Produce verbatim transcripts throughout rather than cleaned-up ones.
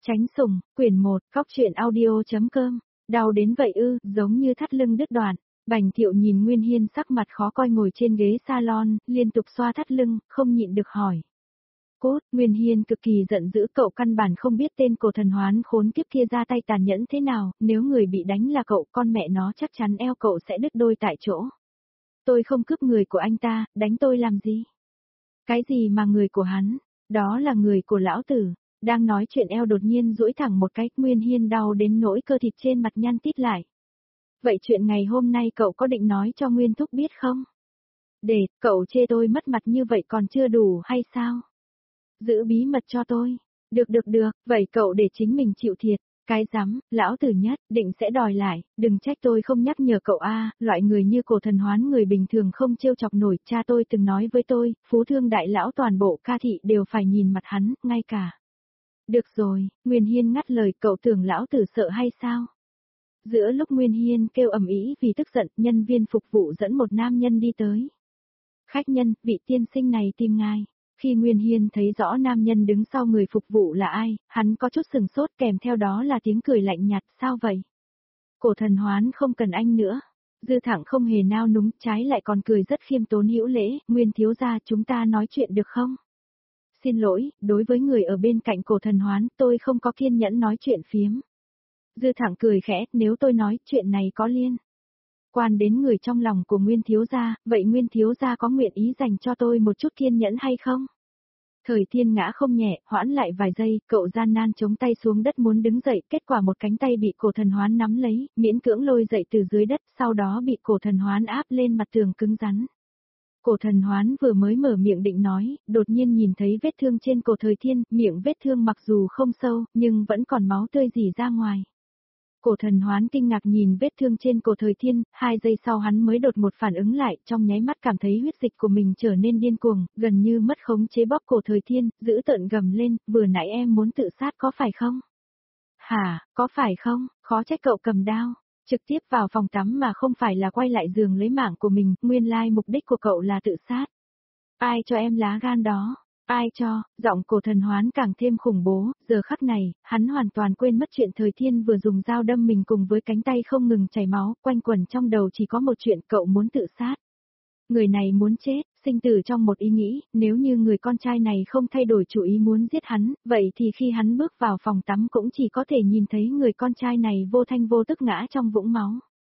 Tránh sủng, quyển một, cóc truyện audio.com. Đau đến vậy ư, giống như thắt lưng đứt đoạn. Bành Thiệu nhìn Nguyên Hiên sắc mặt khó coi ngồi trên ghế salon, liên tục xoa thắt lưng, không nhịn được hỏi. Cốt, Nguyên Hiên cực kỳ giận dữ, cậu căn bản không biết tên cổ thần hoán khốn kiếp kia ra tay tàn nhẫn thế nào, nếu người bị đánh là cậu, con mẹ nó chắc chắn eo cậu sẽ đứt đôi tại chỗ. Tôi không cướp người của anh ta, đánh tôi làm gì? Cái gì mà người của hắn? Đó là người của lão tử. Đang nói chuyện eo đột nhiên duỗi thẳng một cái, Nguyên Hiên đau đến nỗi cơ thịt trên mặt nhăn tít lại. Vậy chuyện ngày hôm nay cậu có định nói cho Nguyên Thúc biết không? Để, cậu chê tôi mất mặt như vậy còn chưa đủ hay sao? Giữ bí mật cho tôi. Được được được, vậy cậu để chính mình chịu thiệt. Cái rắm, lão tử nhất, định sẽ đòi lại, đừng trách tôi không nhắc nhở cậu a, loại người như cổ thần hoán người bình thường không trêu chọc nổi, cha tôi từng nói với tôi, phú thương đại lão toàn bộ ca thị đều phải nhìn mặt hắn, ngay cả. Được rồi, Nguyên Hiên ngắt lời, cậu tưởng lão tử sợ hay sao? Giữa lúc Nguyên Hiên kêu ầm ĩ vì tức giận, nhân viên phục vụ dẫn một nam nhân đi tới. Khách nhân, vị tiên sinh này tìm ngài. Khi Nguyên Hiên thấy rõ nam nhân đứng sau người phục vụ là ai, hắn có chút sừng sốt, kèm theo đó là tiếng cười lạnh nhạt, sao vậy? Cổ thần hoán không cần anh nữa. Dư Thẳng không hề nao núng, trái lại còn cười rất khiêm tốn hữu lễ, Nguyên thiếu gia, chúng ta nói chuyện được không? Xin lỗi, đối với người ở bên cạnh cổ thần hoán, tôi không có kiên nhẫn nói chuyện phiếm. Dư Thẳng cười khẽ, nếu tôi nói chuyện này có liên quan đến người trong lòng của Nguyên thiếu gia, vậy Nguyên thiếu gia có nguyện ý dành cho tôi một chút kiên nhẫn hay không? Thời Thiên ngã không nhẹ, hoãn lại vài giây, cậu gian nan chống tay xuống đất muốn đứng dậy, kết quả một cánh tay bị cổ thần hoán nắm lấy, miễn cưỡng lôi dậy từ dưới đất, sau đó bị cổ thần hoán áp lên mặt tường cứng rắn. Cổ thần hoán vừa mới mở miệng định nói, đột nhiên nhìn thấy vết thương trên cổ Thời Thiên, miệng vết thương mặc dù không sâu, nhưng vẫn còn máu tươi rỉ ra ngoài. Cổ thần hoán kinh ngạc nhìn vết thương trên cổ Thời Thiên, hai giây sau hắn mới đột một phản ứng lại, trong nháy mắt cảm thấy huyết dịch của mình trở nên điên cuồng, gần như mất khống chế bóp cổ Thời Thiên, giữ tợn gầm lên, vừa nãy em muốn tự sát có phải không? Hả, có phải không, khó trách cậu cầm đao, trực tiếp vào phòng tắm mà không phải là quay lại giường lấy mạng của mình, nguyên lai mục đích của cậu là tự sát. Ai cho em lá gan đó? Ai cho, giọng cổ thần hoán càng thêm khủng bố, giờ khắc này, hắn hoàn toàn quên mất chuyện Thời Thiên vừa dùng dao đâm mình cùng với cánh tay không ngừng chảy máu, quanh quẩn trong đầu chỉ có một chuyện, cậu muốn tự sát. Người này muốn chết, sinh tử trong một ý nghĩ, nếu như người con trai này không thay đổi chủ ý muốn giết hắn, vậy thì khi hắn bước vào phòng tắm cũng chỉ có thể nhìn thấy người con trai này vô thanh vô tức ngã trong vũng máu.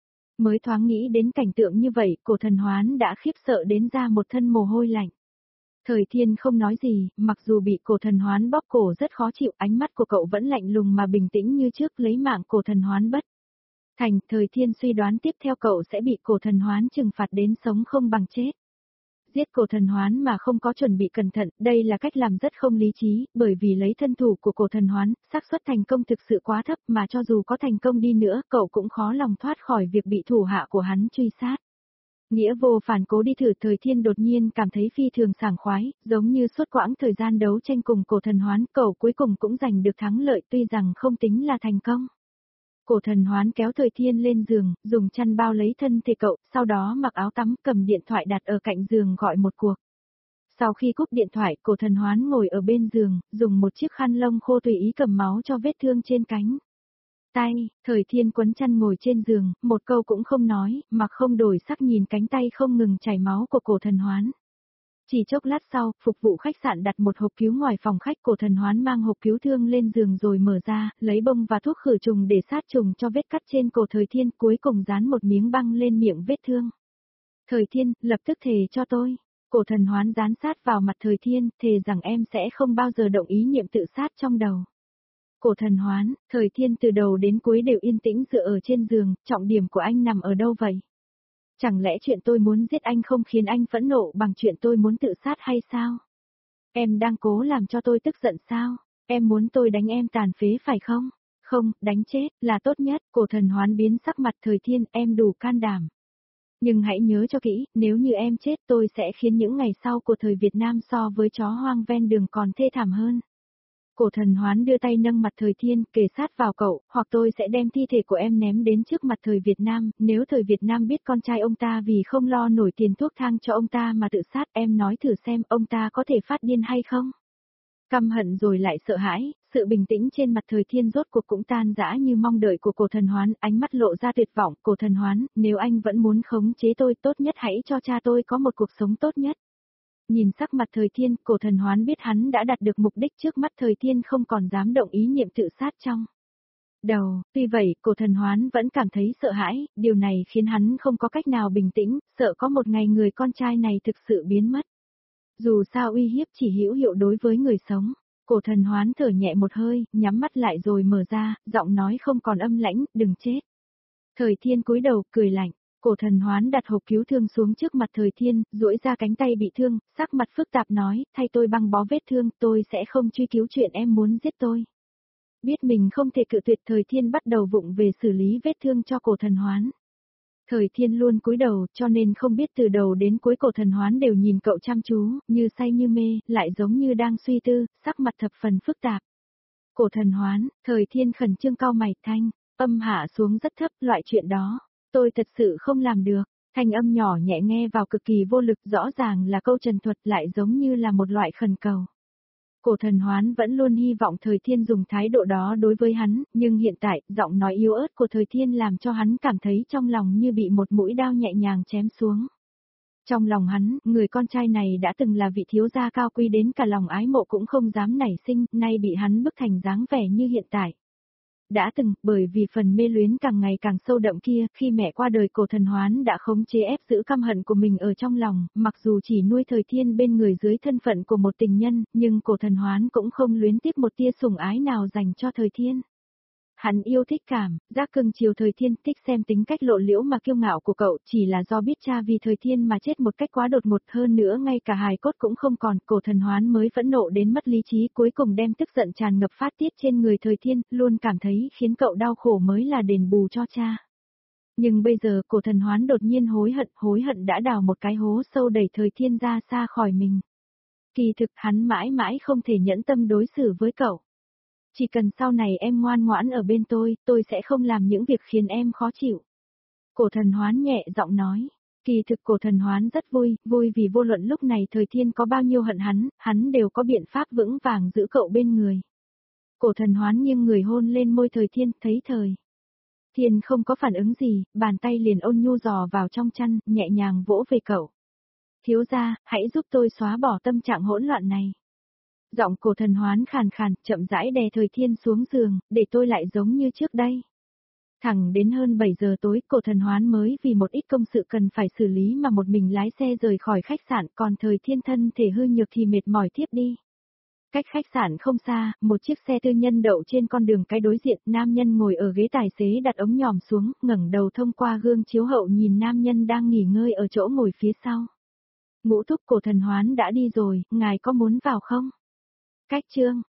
Mới thoáng nghĩ đến cảnh tượng như vậy, cổ thần hoán đã khiếp sợ đến ra một thân mồ hôi lạnh. Thời Thiên không nói gì, mặc dù bị cổ thần hoán bóp cổ rất khó chịu, ánh mắt của cậu vẫn lạnh lùng mà bình tĩnh như trước, lấy mạng cổ thần hoán bất thành. Thời Thiên suy đoán tiếp theo cậu sẽ bị cổ thần hoán trừng phạt đến sống không bằng chết. Giết cổ thần hoán mà không có chuẩn bị cẩn thận, đây là cách làm rất không lý trí, bởi vì lấy thân thủ của cổ thần hoán, xác suất thành công thực sự quá thấp, mà cho dù có thành công đi nữa, cậu cũng khó lòng thoát khỏi việc bị thủ hạ của hắn truy sát. Nghĩa vô phản cố đi thử. Thời Thiên đột nhiên cảm thấy phi thường sảng khoái, giống như suốt quãng thời gian đấu tranh cùng cổ thần hoán, cậu cuối cùng cũng giành được thắng lợi tuy rằng không tính là thành công. Cổ thần hoán kéo Thời Thiên lên giường, dùng chăn bao lấy thân thể cậu, sau đó mặc áo tắm, cầm điện thoại đặt ở cạnh giường gọi một cuộc. Sau khi cúp điện thoại, cổ thần hoán ngồi ở bên giường, dùng một chiếc khăn lông khô tùy ý cầm máu cho vết thương trên cánh tay. Thời Thiên quấn chăn ngồi trên giường, một câu cũng không nói, mà không đổi sắc nhìn cánh tay không ngừng chảy máu của cổ thần hoán. Chỉ chốc lát sau, phục vụ khách sạn đặt một hộp cứu ngoài phòng khách, cổ thần hoán mang hộp cứu thương lên giường rồi mở ra, lấy bông và thuốc khử trùng để sát trùng cho vết cắt trên cổ Thời Thiên, cuối cùng dán một miếng băng lên miệng vết thương. Thời Thiên, lập tức thề cho tôi. Cổ thần hoán dán sát vào mặt Thời Thiên, thề rằng em sẽ không bao giờ động ý niệm tự sát trong đầu. Cổ thần hoán, Thời Thiên từ đầu đến cuối đều yên tĩnh dựa ở trên giường, trọng điểm của anh nằm ở đâu vậy? Chẳng lẽ chuyện tôi muốn giết anh không khiến anh phẫn nộ bằng chuyện tôi muốn tự sát hay sao? Em đang cố làm cho tôi tức giận sao? Em muốn tôi đánh em tàn phế phải không? Không, đánh chết là tốt nhất. Cổ thần hoán biến sắc mặt. Thời Thiên, em đủ can đảm. Nhưng hãy nhớ cho kỹ, nếu như em chết tôi sẽ khiến những ngày sau của thời Việt Nam so với chó hoang ven đường còn thê thảm hơn. Cổ thần hoán đưa tay nâng mặt Thời Thiên, kề sát vào cậu, hoặc tôi sẽ đem thi thể của em ném đến trước mặt thời Việt Nam, nếu thời Việt Nam biết con trai ông ta vì không lo nổi tiền thuốc thang cho ông ta mà tự sát, em nói thử xem ông ta có thể phát điên hay không? Căm hận rồi lại sợ hãi, sự bình tĩnh trên mặt Thời Thiên rốt cuộc cũng tan rã như mong đợi của Cổ Thần Hoán, ánh mắt lộ ra tuyệt vọng, Cổ Thần Hoán, nếu anh vẫn muốn khống chế tôi, tốt nhất hãy cho cha tôi có một cuộc sống tốt nhất. Nhìn sắc mặt Thời Thiên, Cổ Thần Hoán biết hắn đã đạt được mục đích trước mắt, Thời Thiên không còn dám động ý niệm tự sát trong đầu, tuy vậy, Cổ Thần Hoán vẫn cảm thấy sợ hãi, điều này khiến hắn không có cách nào bình tĩnh, sợ có một ngày người con trai này thực sự biến mất. Dù sao uy hiếp chỉ hữu hiệu đối với người sống. Cổ Thần Hoán thở nhẹ một hơi, nhắm mắt lại rồi mở ra, giọng nói không còn âm lãnh, đừng chết. Thời Thiên cúi đầu, cười lạnh. Cổ Thần Hoán đặt hộp cứu thương xuống trước mặt Thời Thiên, duỗi ra cánh tay bị thương, sắc mặt phức tạp nói, thay tôi băng bó vết thương, tôi sẽ không truy cứu chuyện em muốn giết tôi. Biết mình không thể cự tuyệt, Thời Thiên bắt đầu vụng về xử lý vết thương cho Cổ Thần Hoán. Thời Thiên luôn cúi đầu, cho nên không biết từ đầu đến cuối Cổ Thần Hoán đều nhìn cậu chăm chú, như say như mê, lại giống như đang suy tư, sắc mặt thập phần phức tạp. Cổ Thần Hoán, Thời Thiên khẩn trương cau mày, thanh âm hạ xuống rất thấp, loại chuyện đó, tôi thật sự không làm được. Thanh âm nhỏ nhẹ nghe vào cực kỳ vô lực, rõ ràng là câu trần thuật, lại giống như là một loại khẩn cầu. Cổ Thần Hoán vẫn luôn hy vọng Thời Thiên dùng thái độ đó đối với hắn, nhưng hiện tại, giọng nói yếu ớt của Thời Thiên làm cho hắn cảm thấy trong lòng như bị một mũi đao nhẹ nhàng chém xuống. Trong lòng hắn, người con trai này đã từng là vị thiếu gia cao quý đến cả lòng ái mộ cũng không dám nảy sinh, nay bị hắn bức thành dáng vẻ như hiện tại. Đã từng, bởi vì phần mê luyến càng ngày càng sâu đậm kia, khi mẹ qua đời Cổ Thần Hoán đã khống chế ép giữ căm hận của mình ở trong lòng, mặc dù chỉ nuôi Thời Thiên bên người dưới thân phận của một tình nhân, nhưng Cổ Thần Hoán cũng không luyến tiếc một tia sủng ái nào dành cho Thời Thiên. Hắn yêu thích cảm, giác cưng chiều Thời Thiên, thích xem tính cách lộ liễu mà kiêu ngạo của cậu, chỉ là do biết cha vì Thời Thiên mà chết một cách quá đột ngột, hơn nữa ngay cả hài cốt cũng không còn, Cổ Thần Hoán mới phẫn nộ đến mất lý trí, cuối cùng đem tức giận tràn ngập phát tiết trên người Thời Thiên, luôn cảm thấy khiến cậu đau khổ mới là đền bù cho cha. Nhưng bây giờ Cổ Thần Hoán đột nhiên hối hận, hối hận đã đào một cái hố sâu đẩy Thời Thiên ra xa khỏi mình. Kỳ thực hắn mãi mãi không thể nhẫn tâm đối xử với cậu. Chỉ cần sau này em ngoan ngoãn ở bên tôi, tôi sẽ không làm những việc khiến em khó chịu. Cổ Thần Hoán nhẹ giọng nói. Kỳ thực Cổ Thần Hoán rất vui, vui vì vô luận lúc này Thời Thiên có bao nhiêu hận hắn, hắn đều có biện pháp vững vàng giữ cậu bên người. Cổ Thần Hoán nghiêng người hôn lên môi Thời Thiên, thấy Thời Thiên không có phản ứng gì, bàn tay liền ôn nhu dò vào trong chăn, nhẹ nhàng vỗ về cậu. Thiếu gia, hãy giúp tôi xóa bỏ tâm trạng hỗn loạn này. Giọng Cổ Thần Hoán khàn khàn, chậm rãi đè Thời Thiên xuống giường, để tôi lại giống như trước đây. Thẳng đến hơn bảy giờ tối, Cổ Thần Hoán mới vì một ít công sự cần phải xử lý mà một mình lái xe rời khỏi khách sạn, còn Thời Thiên thân thể hư nhược thì mệt mỏi thiếp đi. Cách khách sạn không xa, một chiếc xe tư nhân đậu trên con đường cái đối diện, nam nhân ngồi ở ghế tài xế đặt ống nhòm xuống, ngẩng đầu thông qua gương chiếu hậu nhìn nam nhân đang nghỉ ngơi ở chỗ ngồi phía sau. Ngũ thúc, Cổ Thần Hoán đã đi rồi, ngài có muốn vào không? Cách chương